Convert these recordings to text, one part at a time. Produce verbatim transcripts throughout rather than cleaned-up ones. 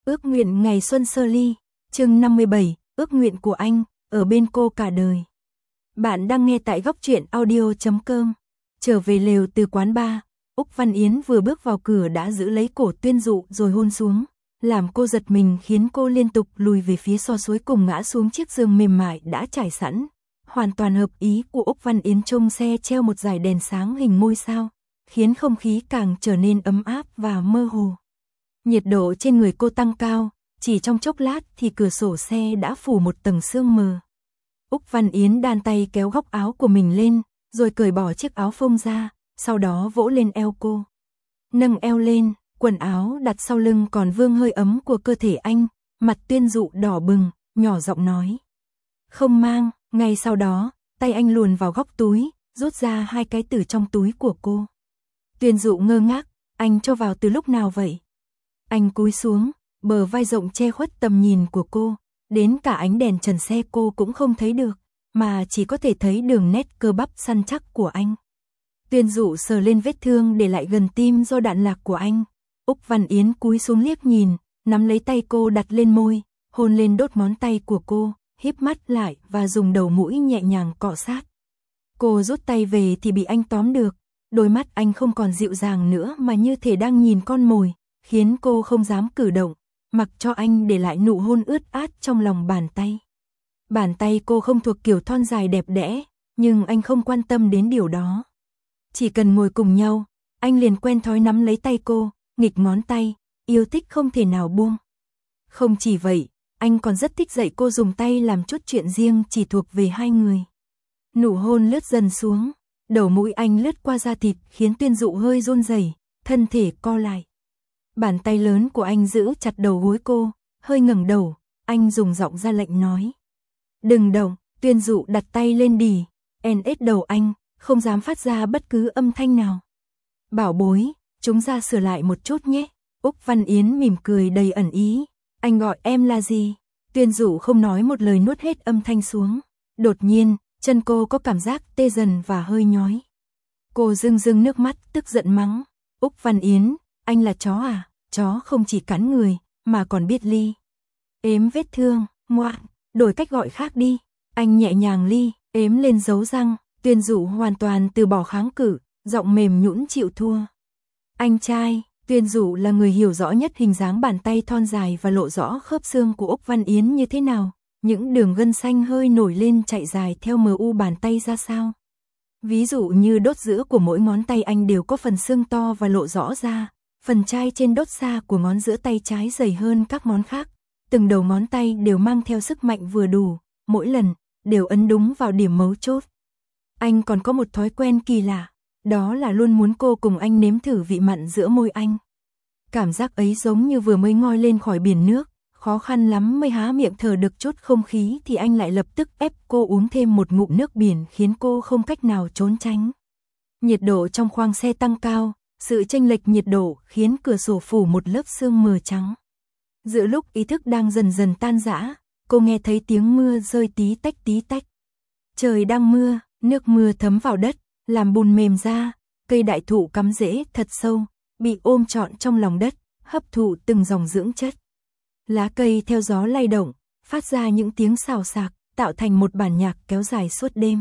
Ước nguyện ngày xuân sơ ly, chương năm mươi bảy, ước nguyện của anh, ở bên cô cả đời. Bạn đang nghe tại góc truyện audio chấm com. Trở về lều từ quán bar, Úc Văn Yến vừa bước vào cửa đã giữ lấy cổ Tuyên Dụ rồi hôn xuống, làm cô giật mình khiến cô liên tục lùi về phía so suối cùng ngã xuống chiếc giường mềm mại đã trải sẵn. Hoàn toàn hợp ý của Úc Văn Yến trông xe treo một dải đèn sáng hình ngôi sao, khiến không khí càng trở nên ấm áp và mơ hồ. Nhiệt độ trên người cô tăng cao, chỉ trong chốc lát thì cửa sổ xe đã phủ một tầng sương mờ. Úc Văn Yến đan tay kéo góc áo của mình lên, rồi cởi bỏ chiếc áo phông ra, sau đó vỗ lên eo cô. Nâng eo lên, quần áo đặt sau lưng còn vương hơi ấm của cơ thể anh, mặt Tuyên Dụ đỏ bừng, nhỏ giọng nói. Không mang, ngay sau đó, tay anh luồn vào góc túi, rút ra hai cái từ trong túi của cô. Tuyên Dụ ngơ ngác, anh cho vào từ lúc nào vậy? Anh cúi xuống, bờ vai rộng che khuất tầm nhìn của cô, đến cả ánh đèn trần xe cô cũng không thấy được, mà chỉ có thể thấy đường nét cơ bắp săn chắc của anh. Tuyên Dụ sờ lên vết thương để lại gần tim do đạn lạc của anh. Úc Văn Yến cúi xuống liếc nhìn, nắm lấy tay cô đặt lên môi, hôn lên đốt ngón tay của cô, híp mắt lại và dùng đầu mũi nhẹ nhàng cọ sát. Cô rút tay về thì bị anh tóm được, đôi mắt anh không còn dịu dàng nữa mà như thể đang nhìn con mồi, khiến cô không dám cử động, mặc cho anh để lại nụ hôn ướt át trong lòng bàn tay. Bàn tay cô không thuộc kiểu thon dài đẹp đẽ, nhưng anh không quan tâm đến điều đó. Chỉ cần ngồi cùng nhau, anh liền quen thói nắm lấy tay cô, nghịch ngón tay, yêu thích không thể nào buông. Không chỉ vậy, anh còn rất thích dạy cô dùng tay làm chút chuyện riêng chỉ thuộc về hai người. Nụ hôn lướt dần xuống, đầu mũi anh lướt qua da thịt khiến Tuyên Dụ hơi run rẩy, thân thể co lại. Bàn tay lớn của anh giữ chặt đầu gối cô, hơi ngẩng đầu, anh dùng giọng ra lệnh nói. Đừng động, Tuyên Dụ đặt tay lên đì, en ết đầu anh, không dám phát ra bất cứ âm thanh nào. Bảo bối, chúng ta sửa lại một chút nhé. Úc Văn Yến mỉm cười đầy ẩn ý. Anh gọi em là gì? Tuyên Dụ không nói một lời nuốt hết âm thanh xuống. Đột nhiên, chân cô có cảm giác tê dần và hơi nhói. Cô rưng rưng nước mắt tức giận mắng. Úc Văn Yến, anh là chó à? Chó không chỉ cắn người, mà còn biết ly. Ếm vết thương, ngoạn, đổi cách gọi khác đi. Anh nhẹ nhàng ly, ếm lên dấu răng. Tuyên Dụ hoàn toàn từ bỏ kháng cự, giọng mềm nhũn chịu thua. Anh trai, Tuyên Dụ là người hiểu rõ nhất hình dáng bàn tay thon dài và lộ rõ khớp xương của Úc Văn Yến như thế nào. Những đường gân xanh hơi nổi lên chạy dài theo mờ u bàn tay ra sao. Ví dụ như đốt giữa của mỗi ngón tay anh đều có phần xương to và lộ rõ ra. Phần chai trên đốt xa của ngón giữa tay trái dày hơn các ngón khác. Từng đầu ngón tay đều mang theo sức mạnh vừa đủ, mỗi lần đều ấn đúng vào điểm mấu chốt. Anh còn có một thói quen kỳ lạ, đó là luôn muốn cô cùng anh nếm thử vị mặn giữa môi anh. Cảm giác ấy giống như vừa mới ngoi lên khỏi biển nước, khó khăn lắm mới há miệng thở được chút không khí thì anh lại lập tức ép cô uống thêm một ngụm nước biển khiến cô không cách nào trốn tránh. Nhiệt độ trong khoang xe tăng cao, sự chênh lệch nhiệt độ khiến cửa sổ phủ một lớp sương mờ trắng. Giữa lúc ý thức đang dần dần tan rã, cô nghe thấy tiếng mưa rơi tí tách tí tách. Trời đang mưa, nước mưa thấm vào đất, làm bùn mềm ra, cây đại thụ cắm rễ thật sâu, bị ôm trọn trong lòng đất, hấp thụ từng dòng dưỡng chất. Lá cây theo gió lay động, phát ra những tiếng xào xạc, tạo thành một bản nhạc kéo dài suốt đêm.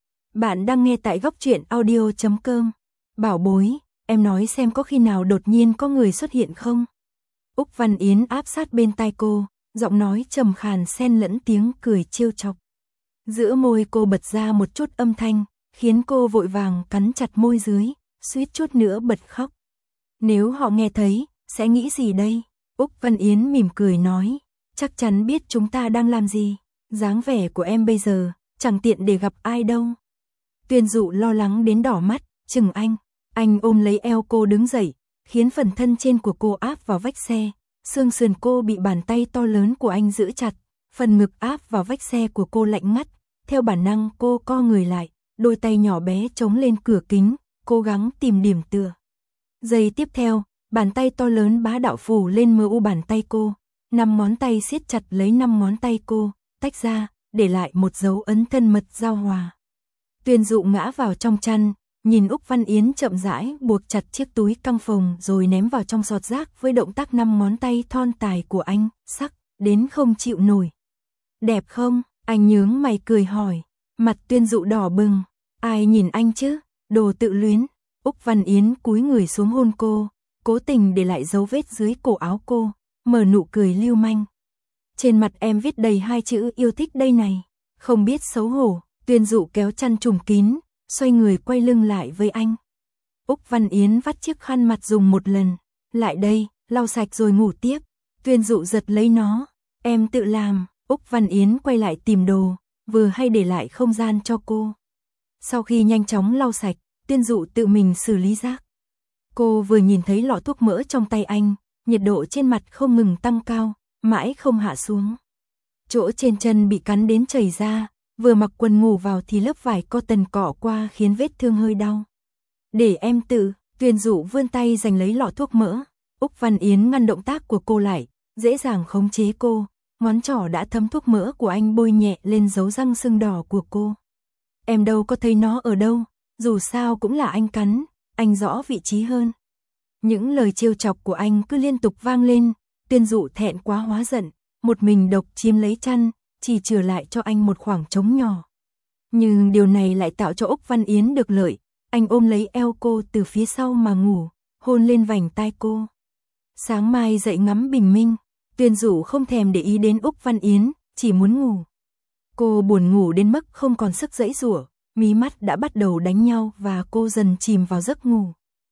Bạn đang nghe tại góc truyện audio chấm com. Bảo bối, em nói xem có khi nào đột nhiên có người xuất hiện không? Úc Văn Yến áp sát bên tai cô, giọng nói trầm khàn xen lẫn tiếng cười trêu chọc. Giữa môi cô bật ra một chút âm thanh, khiến cô vội vàng cắn chặt môi dưới, suýt chút nữa bật khóc. Nếu họ nghe thấy, sẽ nghĩ gì đây? Úc Văn Yến mỉm cười nói, chắc chắn biết chúng ta đang làm gì. Dáng vẻ của em bây giờ, chẳng tiện để gặp ai đâu. Tuyên Dụ lo lắng đến đỏ mắt, chừng anh. Anh ôm lấy eo cô đứng dậy, khiến phần thân trên của cô áp vào vách xe. Xương sườn cô bị bàn tay to lớn của anh giữ chặt, phần ngực áp vào vách xe của cô lạnh ngắt. Theo bản năng cô co người lại, đôi tay nhỏ bé chống lên cửa kính, cố gắng tìm điểm tựa. Giây tiếp theo, bàn tay to lớn bá đạo phủ lên mờ u bàn tay cô, năm ngón tay siết chặt lấy năm ngón tay cô, tách ra, để lại một dấu ấn thân mật giao hòa. Tuyên Dụ ngã vào trong chăn, nhìn Úc Văn Yến chậm rãi buộc chặt chiếc túi căng phồng rồi ném vào trong sọt rác với động tác năm ngón tay thon tài của anh, sắc đến không chịu nổi. Đẹp không? Anh nhướng mày cười hỏi. Mặt Tuyên Dụ đỏ bừng. Ai nhìn anh chứ? Đồ tự luyến. Úc Văn Yến cúi người xuống hôn cô, cố tình để lại dấu vết dưới cổ áo cô, mở nụ cười lưu manh. Trên mặt em viết đầy hai chữ yêu thích đây này. Không biết xấu hổ. Tuyên Dụ kéo chăn trùm kín, xoay người quay lưng lại với anh. Úc Văn Yến vắt chiếc khăn mặt dùng một lần. Lại đây, lau sạch rồi ngủ tiếp. Tuyên Dụ giật lấy nó. Em tự làm. Úc Văn Yến quay lại tìm đồ, vừa hay để lại không gian cho cô. Sau khi nhanh chóng lau sạch, Tuyên Dụ tự mình xử lý rác. Cô vừa nhìn thấy lọ thuốc mỡ trong tay anh, nhiệt độ trên mặt không ngừng tăng cao, mãi không hạ xuống. Chỗ trên chân bị cắn đến chảy ra, vừa mặc quần ngủ vào thì lớp vải cotton cọ qua khiến vết thương hơi đau. Để em tự, Tuyên Dụ vươn tay giành lấy lọ thuốc mỡ. Úc Văn Yến ngăn động tác của cô lại, dễ dàng khống chế cô. Ngón trỏ đã thấm thuốc mỡ của anh bôi nhẹ lên dấu răng sưng đỏ của cô. Em đâu có thấy nó ở đâu, dù sao cũng là anh cắn, anh rõ vị trí hơn. Những lời trêu chọc của anh cứ liên tục vang lên, Tuyên Dụ thẹn quá hóa giận, một mình độc chiếm lấy chăn, chỉ chừa lại cho anh một khoảng trống nhỏ. Nhưng điều này lại tạo cho Úc Văn Yến được lợi, anh ôm lấy eo cô từ phía sau mà ngủ, hôn lên vành tai cô. Sáng mai dậy ngắm bình minh, Tuyên Dụ không thèm để ý đến Úc Văn Yến, chỉ muốn ngủ. Cô buồn ngủ đến mức không còn sức giãy giụa, mí mắt đã bắt đầu đánh nhau và cô dần chìm vào giấc ngủ.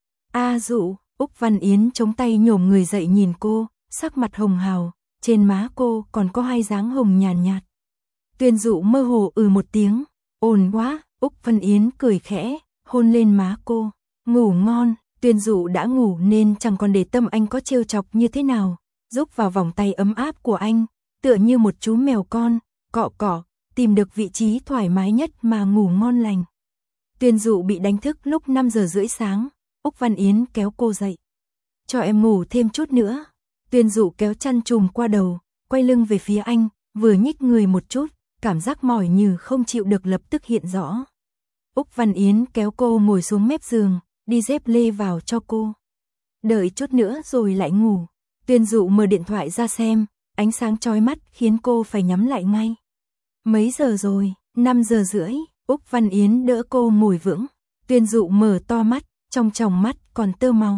A Dụ, Úc Văn Yến chống tay nhổm người dậy nhìn cô, sắc mặt hồng hào, trên má cô còn có hai dáng hồng nhàn nhạt, nhạt. Tuyên Dụ mơ hồ ừ một tiếng, ồn quá, Úc Văn Yến cười khẽ, hôn lên má cô, ngủ ngon. Tuyên Dụ đã ngủ nên chẳng còn để tâm anh có trêu chọc như thế nào, rúc vào vòng tay ấm áp của anh, tựa như một chú mèo con, cọ cọ, tìm được vị trí thoải mái nhất mà ngủ ngon lành. Tuyên Dụ bị đánh thức lúc năm giờ rưỡi sáng, Úc Văn Yến kéo cô dậy. Cho em ngủ thêm chút nữa. Tuyên Dụ kéo chăn trùm qua đầu, quay lưng về phía anh, vừa nhích người một chút, cảm giác mỏi như không chịu được lập tức hiện rõ. Úc Văn Yến kéo cô ngồi xuống mép giường, đi dép lê vào cho cô. Đợi chút nữa rồi lại ngủ. Tuyên Dụ mở điện thoại ra xem, ánh sáng chói mắt khiến cô phải nhắm lại ngay. Mấy giờ rồi? năm giờ rưỡi. Úc Văn Yến đỡ cô ngồi vững. Tuyên Dụ mở to mắt, trong tròng mắt còn tơ máu.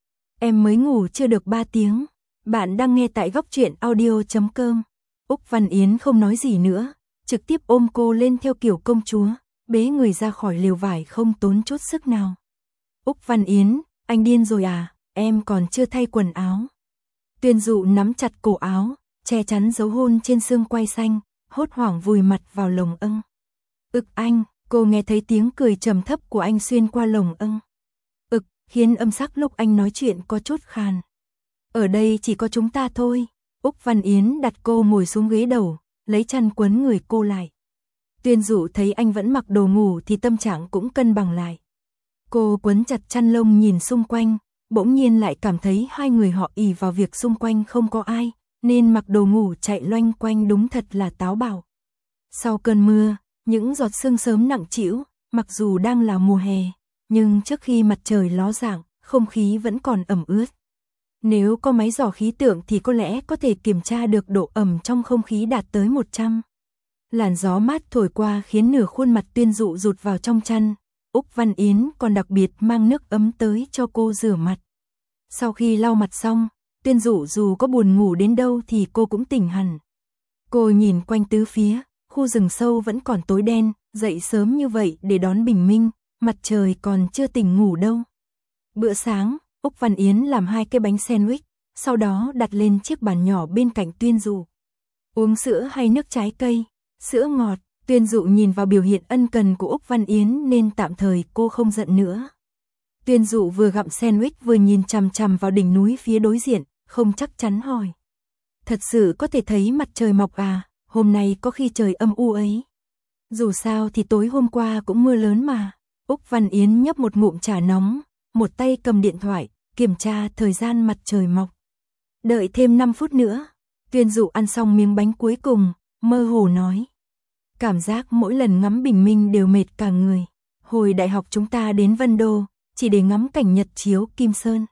Em mới ngủ chưa được ba tiếng. Bạn đang nghe tại góc truyện audio chấm com. Úc Văn Yến không nói gì nữa, trực tiếp ôm cô lên theo kiểu công chúa, bế người ra khỏi lều vải không tốn chút sức nào. Úc Văn Yến, anh điên rồi à, em còn chưa thay quần áo. Tuyên Dụ nắm chặt cổ áo, che chắn dấu hôn trên xương quai xanh, hốt hoảng vùi mặt vào lồng âng. Ực anh, cô nghe thấy tiếng cười trầm thấp của anh xuyên qua lồng âng. Ực, khiến âm sắc lúc anh nói chuyện có chút khàn. Ở đây chỉ có chúng ta thôi. Úc Văn Yến đặt cô ngồi xuống ghế đầu, lấy chăn quấn người cô lại. Tuyên Dụ thấy anh vẫn mặc đồ ngủ thì tâm trạng cũng cân bằng lại. Cô quấn chặt chăn lông nhìn xung quanh, bỗng nhiên lại cảm thấy hai người họ ỷ vào việc xung quanh không có ai, nên mặc đồ ngủ chạy loanh quanh đúng thật là táo bạo. Sau cơn mưa, những giọt sương sớm nặng trĩu, mặc dù đang là mùa hè, nhưng trước khi mặt trời ló dạng, không khí vẫn còn ẩm ướt. Nếu có máy dò khí tượng thì có lẽ có thể kiểm tra được độ ẩm trong không khí đạt tới một trăm. Làn gió mát thổi qua khiến nửa khuôn mặt Tuyên Dụ rụt vào trong chăn. Úc Văn Yến còn đặc biệt mang nước ấm tới cho cô rửa mặt. Sau khi lau mặt xong, Tuyên Dụ dù có buồn ngủ đến đâu thì cô cũng tỉnh hẳn. Cô nhìn quanh tứ phía, khu rừng sâu vẫn còn tối đen, dậy sớm như vậy để đón bình minh, mặt trời còn chưa tỉnh ngủ đâu. Bữa sáng, Úc Văn Yến làm hai cái bánh sandwich, sau đó đặt lên chiếc bàn nhỏ bên cạnh Tuyên Dụ. Uống sữa hay nước trái cây? Sữa ngọt. Tuyên Dụ nhìn vào biểu hiện ân cần của Úc Văn Yến nên tạm thời cô không giận nữa. Tuyên Dụ vừa gặm sandwich vừa nhìn chằm chằm vào đỉnh núi phía đối diện, không chắc chắn hỏi. Thật sự có thể thấy mặt trời mọc à, hôm nay có khi trời âm u ấy. Dù sao thì tối hôm qua cũng mưa lớn mà. Úc Văn Yến nhấp một ngụm trà nóng, một tay cầm điện thoại, kiểm tra thời gian mặt trời mọc. Đợi thêm năm phút nữa. Tuyên Dụ ăn xong miếng bánh cuối cùng, mơ hồ nói. Cảm giác mỗi lần ngắm bình minh đều mệt cả người. hồi đại học chúng ta đến Vân Đô, chỉ để ngắm cảnh nhật chiếu Kim Sơn.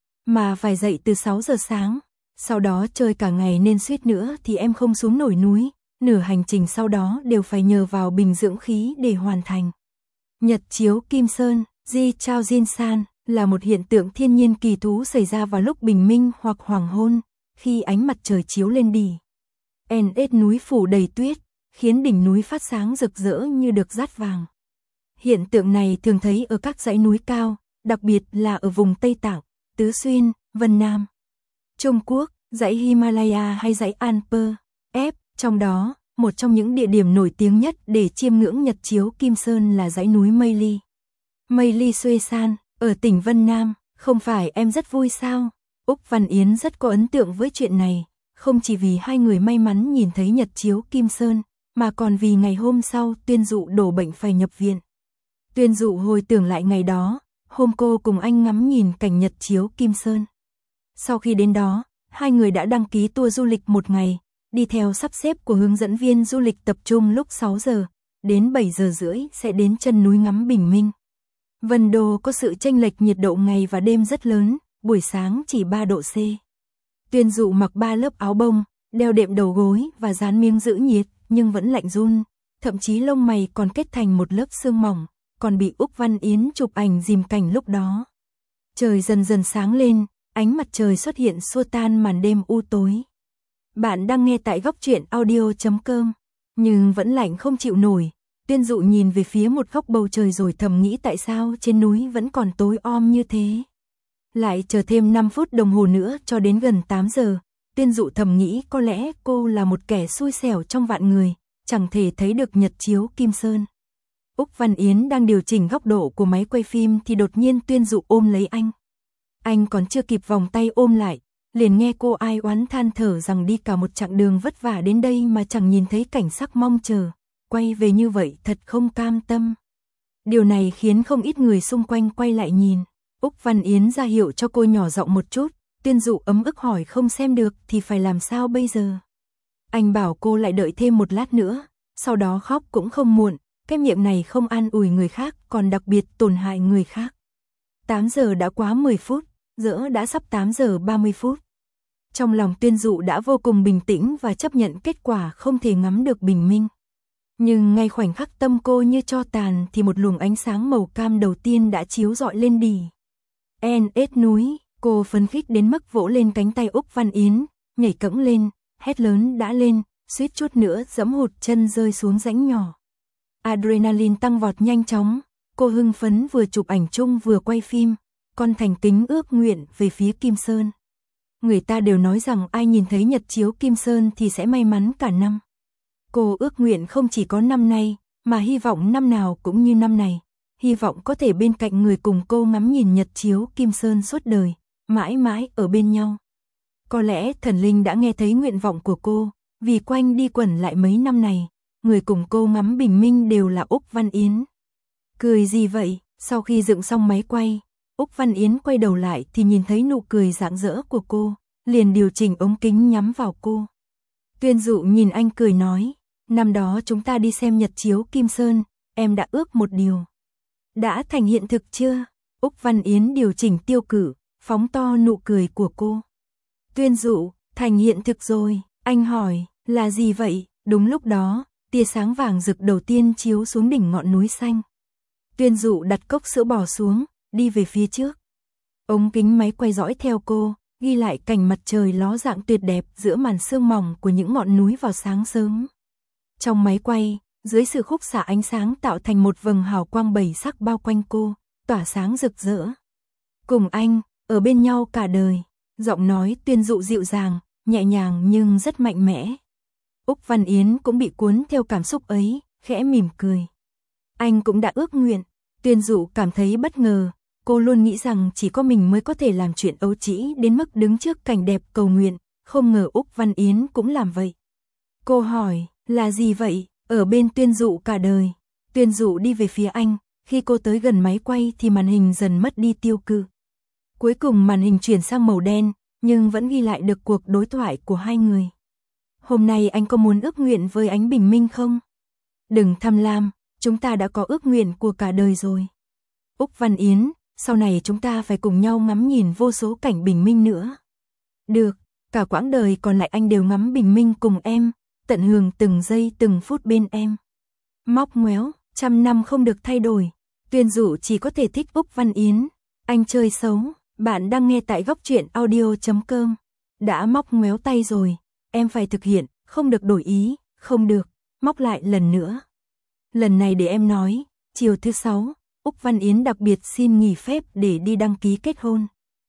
Mà phải dậy từ sáu giờ sáng, sau đó chơi cả ngày nên suýt nữa thì em không xuống nổi núi, nửa hành trình sau đó đều phải nhờ vào bình dưỡng khí để hoàn thành. Nhật chiếu Kim Sơn, Ji Chao Jin San, là một hiện tượng thiên nhiên kỳ thú xảy ra vào lúc bình minh hoặc hoàng hôn, khi ánh mặt trời chiếu lên đỉ en ét núi phủ đầy tuyết, khiến đỉnh núi phát sáng rực rỡ như được dát vàng. Hiện tượng này thường thấy ở các dãy núi cao, đặc biệt là ở vùng Tây Tạng, Tứ Xuyên, Vân Nam, Trung Quốc, dãy Himalaya hay dãy Alper, F. Trong đó, một trong những địa điểm nổi tiếng nhất để chiêm ngưỡng nhật chiếu Kim Sơn là dãy núi Mây Ly. Mây Ly Xuê San, ở tỉnh Vân Nam, không phải em rất vui sao? Úc Văn Yến rất có ấn tượng với chuyện này, không chỉ vì hai người may mắn nhìn thấy nhật chiếu Kim Sơn, mà còn vì ngày hôm sau Tuyên Dụ đổ bệnh phải nhập viện. Tuyên Dụ hồi tưởng lại ngày đó, hôm cô cùng anh ngắm nhìn cảnh nhật chiếu Kim Sơn. Sau khi đến đó, hai người đã đăng ký tour du lịch một ngày, đi theo sắp xếp của hướng dẫn viên du lịch tập trung lúc sáu giờ, đến bảy giờ rưỡi sẽ đến chân núi ngắm bình minh. Vân Đô có sự chênh lệch nhiệt độ ngày và đêm rất lớn, buổi sáng chỉ ba độ C. Tuyên Dụ mặc ba lớp áo bông, đeo đệm đầu gối và dán miếng giữ nhiệt, nhưng vẫn lạnh run, thậm chí lông mày còn kết thành một lớp sương mỏng, còn bị Úc Văn Yến chụp ảnh dìm cảnh lúc đó. Trời dần dần sáng lên, ánh mặt trời xuất hiện xua tan màn đêm u tối. Bạn đang nghe tại góc truyện audio chấm com, nhưng vẫn lạnh không chịu nổi. Tuyên Dụ nhìn về phía một góc bầu trời rồi thầm nghĩ tại sao trên núi vẫn còn tối om như thế. Lại chờ thêm năm phút đồng hồ nữa cho đến gần tám giờ, Tuyên Dụ thầm nghĩ có lẽ cô là một kẻ xui xẻo trong vạn người, chẳng thể thấy được nhật chiếu Kim Sơn. Úc Văn Yến đang điều chỉnh góc độ của máy quay phim thì đột nhiên Tuyên Dụ ôm lấy anh. Anh còn chưa kịp vòng tay ôm lại, liền nghe cô ai oán than thở rằng đi cả một chặng đường vất vả đến đây mà chẳng nhìn thấy cảnh sắc mong chờ, quay về như vậy thật không cam tâm. Điều này khiến không ít người xung quanh quay lại nhìn. Úc Văn Yến ra hiệu cho cô nhỏ giọng một chút, Tuyên Dụ ấm ức hỏi không xem được thì phải làm sao bây giờ. Anh bảo cô lại đợi thêm một lát nữa, sau đó khóc cũng không muộn, cái miệng này không an ủi người khác còn đặc biệt tổn hại người khác. tám giờ đã quá mười phút, dỡ đã sắp tám giờ ba mươi phút. Trong lòng Tuyên Dụ đã vô cùng bình tĩnh và chấp nhận kết quả không thể ngắm được bình minh. Nhưng ngay khoảnh khắc tâm cô như tro tàn thì một luồng ánh sáng màu cam đầu tiên đã chiếu rọi lên đỉ en ét núi. Cô phấn khích đến mức vỗ lên cánh tay Úc Văn Yến, nhảy cẫng lên, hét lớn đã lên, suýt chút nữa giẫm hụt chân rơi xuống rãnh nhỏ. Adrenaline tăng vọt nhanh chóng, cô hưng phấn vừa chụp ảnh chung vừa quay phim, còn thành kính ước nguyện về phía Kim Sơn. Người ta đều nói rằng ai nhìn thấy nhật chiếu Kim Sơn thì sẽ may mắn cả năm. Cô ước nguyện không chỉ có năm nay, mà hy vọng năm nào cũng như năm này, hy vọng có thể bên cạnh người cùng cô ngắm nhìn nhật chiếu Kim Sơn suốt đời, mãi mãi ở bên nhau. Có lẽ thần linh đã nghe thấy nguyện vọng của cô, vì quanh đi quẩn lại mấy năm này, người cùng cô ngắm bình minh đều là Úc Văn Yến. Cười gì vậy? Sau khi dựng xong máy quay, Úc Văn Yến quay đầu lại thì nhìn thấy nụ cười rạng rỡ của cô, liền điều chỉnh ống kính nhắm vào cô. Tuyên Dụ nhìn anh cười nói, năm đó chúng ta đi xem nhật chiếu Kim Sơn, em đã ước một điều. Đã thành hiện thực chưa? Úc Văn Yến điều chỉnh tiêu cự, phóng to nụ cười của cô. Tuyên Dụ, thành hiện thực rồi, anh hỏi, là gì vậy? Đúng lúc đó, tia sáng vàng rực đầu tiên chiếu xuống đỉnh ngọn núi xanh. Tuyên Dụ đặt cốc sữa bò xuống, đi về phía trước. Ống kính máy quay dõi theo cô, ghi lại cảnh mặt trời ló dạng tuyệt đẹp giữa màn sương mỏng của những ngọn núi vào sáng sớm. Trong máy quay, dưới sự khúc xạ ánh sáng tạo thành một vầng hào quang bảy sắc bao quanh cô, tỏa sáng rực rỡ. Cùng anh, ở bên nhau cả đời. Giọng nói Tuyên Dụ dịu dàng, nhẹ nhàng nhưng rất mạnh mẽ. Úc Văn Yến cũng bị cuốn theo cảm xúc ấy, khẽ mỉm cười. Anh cũng đã ước nguyện. Tuyên Dụ cảm thấy bất ngờ, cô luôn nghĩ rằng chỉ có mình mới có thể làm chuyện ấu trĩ đến mức đứng trước cảnh đẹp cầu nguyện, không ngờ Úc Văn Yến cũng làm vậy. Cô hỏi, là gì vậy? Ở bên Tuyên Dụ cả đời. Tuyên Dụ đi về phía anh, khi cô tới gần máy quay thì màn hình dần mất đi tiêu cự. Cuối cùng màn hình chuyển sang màu đen, nhưng vẫn ghi lại được cuộc đối thoại của hai người. Hôm nay anh có muốn ước nguyện với ánh bình minh không? Đừng tham lam, chúng ta đã có ước nguyện của cả đời rồi. Úc Văn Yến, sau này chúng ta phải cùng nhau ngắm nhìn vô số cảnh bình minh nữa. Được, cả quãng đời còn lại anh đều ngắm bình minh cùng em, tận hưởng từng giây từng phút bên em. Móc ngoéo, trăm năm không được thay đổi. Tuyên Dụ chỉ có thể thích Úc Văn Yến. Anh chơi xấu, bạn đang nghe tại góc truyện audio chấm com. Đã móc ngoéo tay rồi, em phải thực hiện, không được đổi ý, không được, móc lại lần nữa. Lần này để em nói, chiều thứ sáu, Úc Văn Yến đặc biệt xin nghỉ phép để đi đăng ký kết hôn.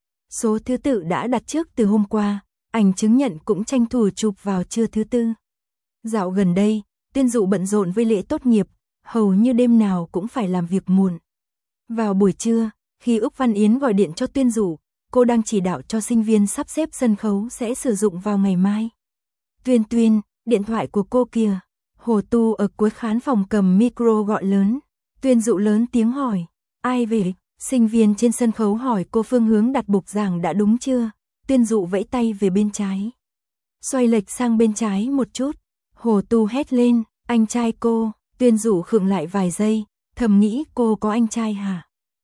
Số thứ tự đã đặt trước từ hôm qua, ảnh chứng nhận cũng tranh thủ chụp vào trưa thứ tư. Dạo gần đây, Tuyên Dụ bận rộn với lễ tốt nghiệp, hầu như đêm nào cũng phải làm việc muộn. Vào buổi trưa, khi Úc Văn Yến gọi điện cho Tuyên Dụ, cô đang chỉ đạo cho sinh viên sắp xếp sân khấu sẽ sử dụng vào ngày mai. Tuyên Tuyên, điện thoại của cô kìa. Hồ Tu ở cuối khán phòng cầm micro gọi lớn. Tuyên Dụ lớn tiếng hỏi, ai về? Sinh viên trên sân khấu hỏi cô phương hướng đặt bục giảng đã đúng chưa? Tuyên Dụ vẫy tay về bên trái. Xoay lệch sang bên trái một chút. Hồ Tu hét lên, anh trai cô. Tuyên Dụ khựng lại vài giây, thầm nghĩ cô có anh trai hả?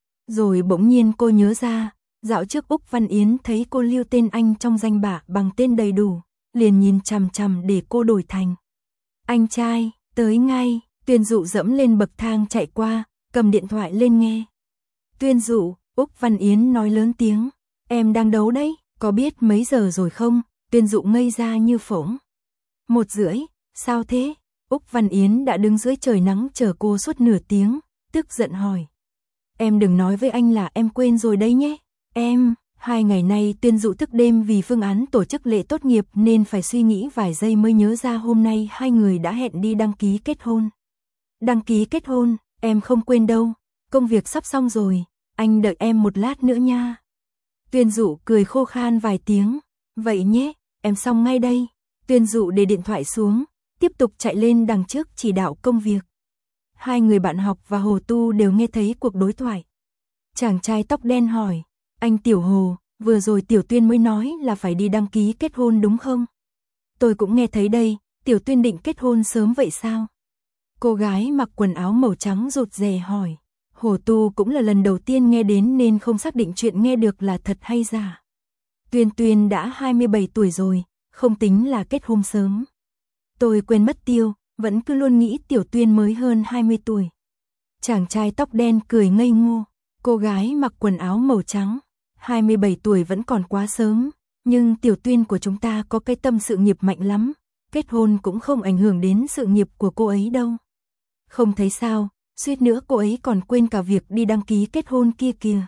Rồi bỗng nhiên cô nhớ ra, dạo trước Úc Văn Yến thấy cô lưu tên anh trong danh bạ bằng tên đầy đủ, liền nhìn chằm chằm để cô đổi thành anh trai, tới ngay. Tuyên Dụ dẫm lên bậc thang chạy qua, cầm điện thoại lên nghe. Tuyên Dụ, Úc Văn Yến nói lớn tiếng, em đang đấu đấy, có biết mấy giờ rồi không? Tuyên Dụ ngây ra như phỗng. Một rưỡi, sao thế? Úc Văn Yến đã đứng dưới trời nắng chờ cô suốt nửa tiếng, tức giận hỏi. Em đừng nói với anh là em quên rồi đấy nhé. Em, hai ngày nay Tuyên Dụ thức đêm vì phương án tổ chức lễ tốt nghiệp nên phải suy nghĩ vài giây mới nhớ ra hôm nay hai người đã hẹn đi đăng ký kết hôn. Đăng ký kết hôn, em không quên đâu, công việc sắp xong rồi, anh đợi em một lát nữa nha. Tuyên Dụ cười khô khan vài tiếng, vậy nhé, em xong ngay đây. Tuyên Dụ để điện thoại xuống, tiếp tục chạy lên đằng trước chỉ đạo công việc. Hai người bạn học và Hồ Tu đều nghe thấy cuộc đối thoại. Chàng trai tóc đen hỏi, anh Tiểu Hồ, vừa rồi Tiểu Tuyên mới nói là phải đi đăng ký kết hôn đúng không? Tôi cũng nghe thấy đây, Tiểu Tuyên định kết hôn sớm vậy sao? Cô gái mặc quần áo màu trắng rụt rè hỏi. Hồ Tu cũng là lần đầu tiên nghe đến nên không xác định chuyện nghe được là thật hay giả. Tuyên Tuyên đã hai mươi bảy tuổi rồi, không tính là kết hôn sớm. Tôi quên mất tiêu, vẫn cứ luôn nghĩ Tiểu Tuyên mới hơn hai mươi tuổi. Chàng trai tóc đen cười ngây ngô. Cô gái mặc quần áo màu trắng, hai mươi bảy tuổi vẫn còn quá sớm, nhưng Tiểu Tuyên của chúng ta có cái tâm sự nghiệp mạnh lắm, kết hôn cũng không ảnh hưởng đến sự nghiệp của cô ấy đâu. Không thấy sao, suýt nữa cô ấy còn quên cả việc đi đăng ký kết hôn kia kìa.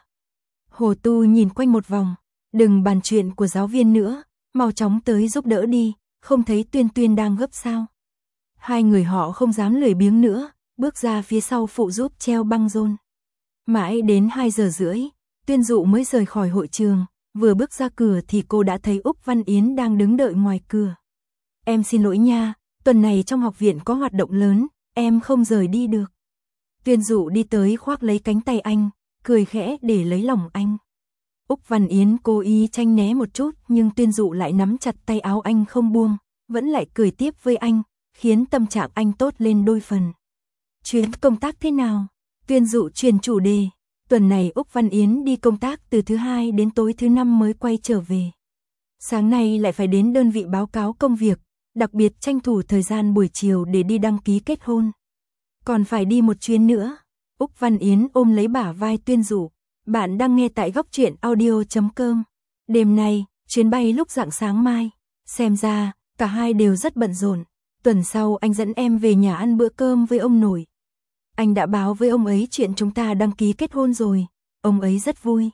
Hồ Tu nhìn quanh một vòng, đừng bàn chuyện của giáo viên nữa, mau chóng tới giúp đỡ đi, không thấy Tuyên Tuyên đang gấp sao. Hai người họ không dám lười biếng nữa, bước ra phía sau phụ giúp treo băng rôn. Mãi đến hai giờ rưỡi, Tuyên Dụ mới rời khỏi hội trường, vừa bước ra cửa thì cô đã thấy Úc Văn Yến đang đứng đợi ngoài cửa. Em xin lỗi nha, tuần này trong học viện có hoạt động lớn, em không rời đi được. Tuyên Dụ đi tới khoác lấy cánh tay anh, cười khẽ để lấy lòng anh. Úc Văn Yến cố ý tranh né một chút nhưng Tuyên Dụ lại nắm chặt tay áo anh không buông, vẫn lại cười tiếp với anh, khiến tâm trạng anh tốt lên đôi phần. Chuyến công tác thế nào? Tuyên Dụ chuyển chủ đề. Tuần này Úc Văn Yến đi công tác từ thứ hai đến tối thứ năm mới quay trở về. Sáng nay lại phải đến đơn vị báo cáo công việc, đặc biệt tranh thủ thời gian buổi chiều để đi đăng ký kết hôn. Còn phải đi một chuyến nữa. Úc Văn Yến ôm lấy bả vai Tuyên Dụ. Bạn đang nghe tại góc truyện audio chấm com. Đêm nay, chuyến bay lúc rạng sáng mai. Xem ra, cả hai đều rất bận rộn. Tuần sau anh dẫn em về nhà ăn bữa cơm với ông nội. Anh đã báo với ông ấy chuyện chúng ta đăng ký kết hôn rồi. Ông ấy rất vui.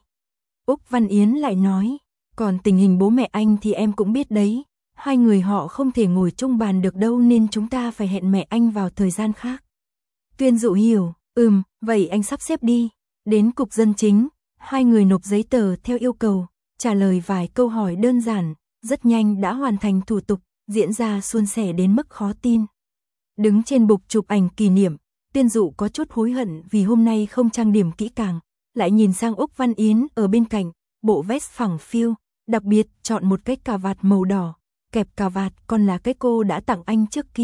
Úc Văn Yến lại nói. Còn tình hình bố mẹ anh thì em cũng biết đấy. Hai người họ không thể ngồi chung bàn được đâu nên chúng ta phải hẹn mẹ anh vào thời gian khác. Tuyên Dụ hiểu. Ừm, vậy anh sắp xếp đi. Đến cục dân chính, hai người nộp giấy tờ theo yêu cầu, trả lời vài câu hỏi đơn giản, rất nhanh đã hoàn thành thủ tục, diễn ra suôn sẻ đến mức khó tin. Đứng trên bục chụp ảnh kỷ niệm, Tuyên Dụ có chút hối hận vì hôm nay không trang điểm kỹ càng, lại nhìn sang Úc Văn Yến ở bên cạnh, bộ vest phẳng phiu, đặc biệt chọn một cái cà vạt màu đỏ, kẹp cà vạt còn là cái cô đã tặng anh trước kia,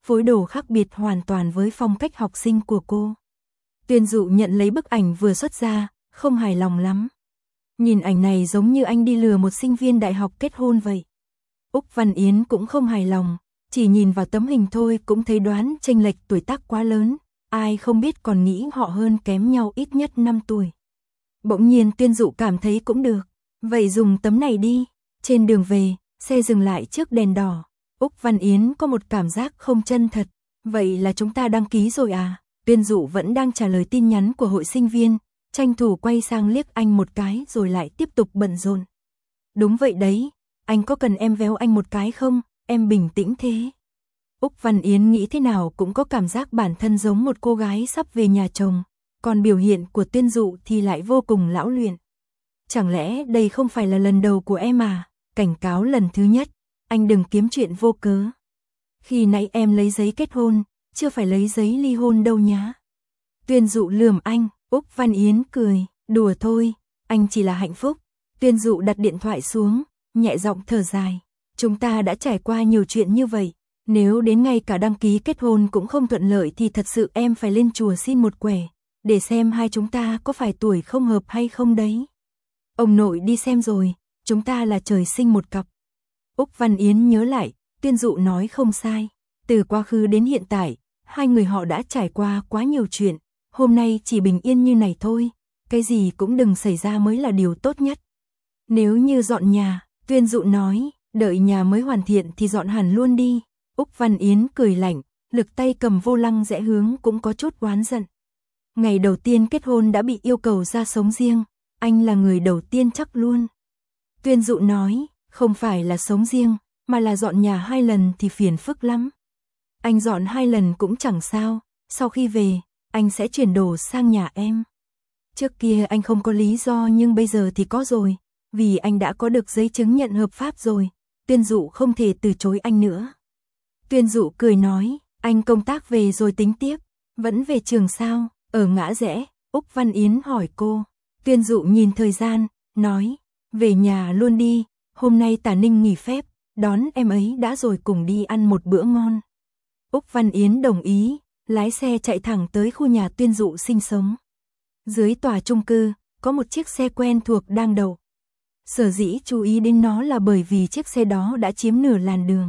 phối đồ khác biệt hoàn toàn với phong cách học sinh của cô. Tuyên Dụ nhận lấy bức ảnh vừa xuất ra, không hài lòng lắm. Nhìn ảnh này giống như anh đi lừa một sinh viên đại học kết hôn vậy. Úc Văn Yến cũng không hài lòng, chỉ nhìn vào tấm hình thôi cũng thấy đoán chênh lệch tuổi tác quá lớn, ai không biết còn nghĩ họ hơn kém nhau ít nhất năm tuổi. Bỗng nhiên Tuyên Dụ cảm thấy cũng được, vậy dùng tấm này đi. Trên đường về, xe dừng lại trước đèn đỏ. Úc Văn Yến có một cảm giác không chân thật, vậy là chúng ta đăng ký rồi à? Tuyên Dụ vẫn đang trả lời tin nhắn của hội sinh viên, tranh thủ quay sang liếc anh một cái rồi lại tiếp tục bận rộn. Đúng vậy đấy, anh có cần em véo anh một cái không? Em bình tĩnh thế. Úc Văn Yến nghĩ thế nào cũng có cảm giác bản thân giống một cô gái sắp về nhà chồng, còn biểu hiện của Tuyên Dụ thì lại vô cùng lão luyện. Chẳng lẽ đây không phải là lần đầu của em à? Cảnh cáo lần thứ nhất, anh đừng kiếm chuyện vô cớ. Khi nãy em lấy giấy kết hôn, chưa phải lấy giấy ly hôn đâu nhá. Tuyên Dụ lườm anh, Úc Văn Yến cười, đùa thôi, anh chỉ là hạnh phúc. Tuyên Dụ đặt điện thoại xuống, nhẹ giọng thở dài. Chúng ta đã trải qua nhiều chuyện như vậy, nếu đến ngay cả đăng ký kết hôn cũng không thuận lợi thì thật sự em phải lên chùa xin một quẻ, để xem hai chúng ta có phải tuổi không hợp hay không đấy. Ông nội đi xem rồi, chúng ta là trời sinh một cặp. Úc Văn Yến nhớ lại, Tuyên Dụ nói không sai. Từ quá khứ đến hiện tại, hai người họ đã trải qua quá nhiều chuyện, hôm nay chỉ bình yên như này thôi, cái gì cũng đừng xảy ra mới là điều tốt nhất. Nếu như dọn nhà, Tuyên Dụ nói, đợi nhà mới hoàn thiện thì dọn hẳn luôn đi. Úc Văn Yến cười lạnh, lực tay cầm vô lăng rẽ hướng cũng có chút oán giận. Ngày đầu tiên kết hôn đã bị yêu cầu ra sống riêng, anh là người đầu tiên chắc luôn. Tuyên Dụ nói, không phải là sống riêng, mà là dọn nhà hai lần thì phiền phức lắm. Anh dọn hai lần cũng chẳng sao, sau khi về, anh sẽ chuyển đồ sang nhà em. Trước kia anh không có lý do nhưng bây giờ thì có rồi, vì anh đã có được giấy chứng nhận hợp pháp rồi. Tuyên Dụ không thể từ chối anh nữa. Tuyên Dụ cười nói, anh công tác về rồi tính tiếp, vẫn về trường sao? Ở ngã rẽ, Úc Văn Yến hỏi cô. Tuyên Dụ nhìn thời gian, nói, về nhà luôn đi, hôm nay Tả Ninh nghỉ phép, đón em ấy đã rồi cùng đi ăn một bữa ngon. Úc Văn Yến đồng ý, lái xe chạy thẳng tới khu nhà Tuyên Dụ sinh sống. Dưới tòa chung cư, có một chiếc xe quen thuộc đang đậu. Sở dĩ chú ý đến nó là bởi vì chiếc xe đó đã chiếm nửa làn đường.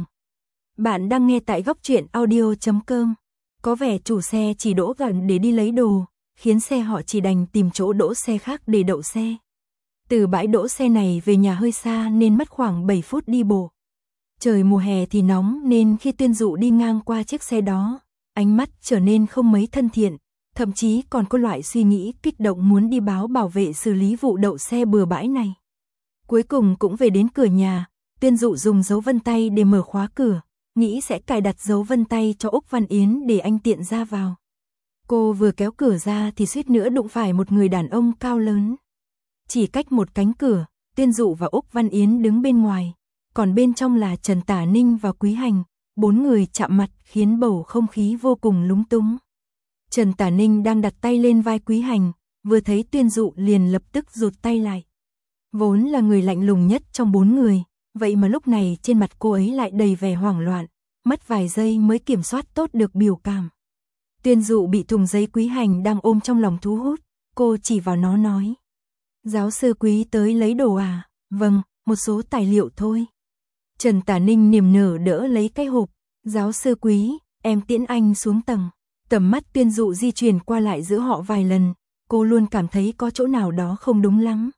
Bạn đang nghe tại góc truyện audio chấm com. Có vẻ chủ xe chỉ đỗ gần để đi lấy đồ, khiến xe họ chỉ đành tìm chỗ đỗ xe khác để đậu xe. Từ bãi đỗ xe này về nhà hơi xa nên mất khoảng bảy phút đi bộ. Trời mùa hè thì nóng nên khi Tuyên Dụ đi ngang qua chiếc xe đó, ánh mắt trở nên không mấy thân thiện, thậm chí còn có loại suy nghĩ kích động muốn đi báo bảo vệ xử lý vụ đậu xe bừa bãi này. Cuối cùng cũng về đến cửa nhà, Tuyên Dụ dùng dấu vân tay để mở khóa cửa, nghĩ sẽ cài đặt dấu vân tay cho Úc Văn Yến để anh tiện ra vào. Cô vừa kéo cửa ra thì suýt nữa đụng phải một người đàn ông cao lớn. Chỉ cách một cánh cửa, Tuyên Dụ và Úc Văn Yến đứng bên ngoài, còn bên trong là Trần Tả Ninh và Quý Hành, bốn người chạm mặt khiến bầu không khí vô cùng lúng túng. Trần Tả Ninh đang đặt tay lên vai Quý Hành, vừa thấy Tuyên Dụ liền lập tức rụt tay lại. Vốn là người lạnh lùng nhất trong bốn người, vậy mà lúc này trên mặt cô ấy lại đầy vẻ hoảng loạn, mất vài giây mới kiểm soát tốt được biểu cảm. Tuyên Dụ bị thùng giấy Quý Hành đang ôm trong lòng thu hút, cô chỉ vào nó nói. Giáo sư Quý tới lấy đồ à? Vâng, một số tài liệu thôi. Trần Tả Ninh niềm nở đỡ lấy cái hộp. Giáo sư Quý, em tiễn anh xuống tầng. Tầm mắt Tuyên Dụ di chuyển qua lại giữa họ vài lần, cô luôn cảm thấy có chỗ nào đó không đúng lắm.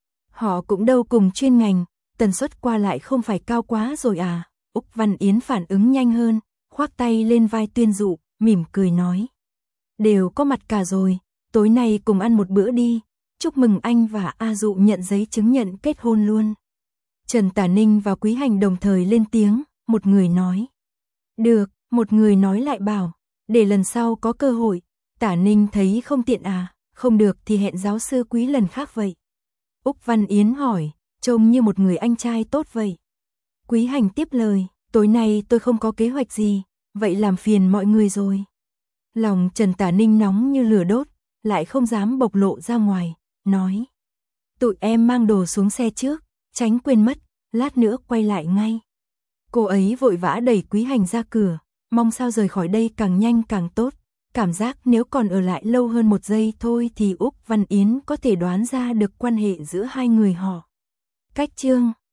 Họ cũng đâu cùng chuyên ngành, tần suất qua lại không phải cao quá rồi à? Úc Văn Yến phản ứng nhanh hơn, khoác tay lên vai Tuyên Dụ, mỉm cười nói. Đều có mặt cả rồi, tối nay cùng ăn một bữa đi, chúc mừng anh và A Dụ nhận giấy chứng nhận kết hôn luôn. Trần Tả Ninh và Quý Hành đồng thời lên tiếng, một người nói. Được, một người nói lại bảo, để lần sau có cơ hội. Tả Ninh thấy không tiện à, không được thì hẹn giáo sư Quý lần khác vậy. Úc Văn Yến hỏi, trông như một người anh trai tốt vậy. Quý Hành tiếp lời, tối nay tôi không có kế hoạch gì, vậy làm phiền mọi người rồi. Lòng Trần Tả Ninh nóng như lửa đốt, lại không dám bộc lộ ra ngoài, nói. Tụi em mang đồ xuống xe trước, tránh quên mất, lát nữa quay lại ngay. Cô ấy vội vã đẩy Quý Hành ra cửa, Mong sao rời khỏi đây càng nhanh càng tốt. Cảm giác nếu còn ở lại lâu hơn một giây thôi thì Úc Văn Yến có thể đoán ra được quan hệ giữa hai người họ. Cách chương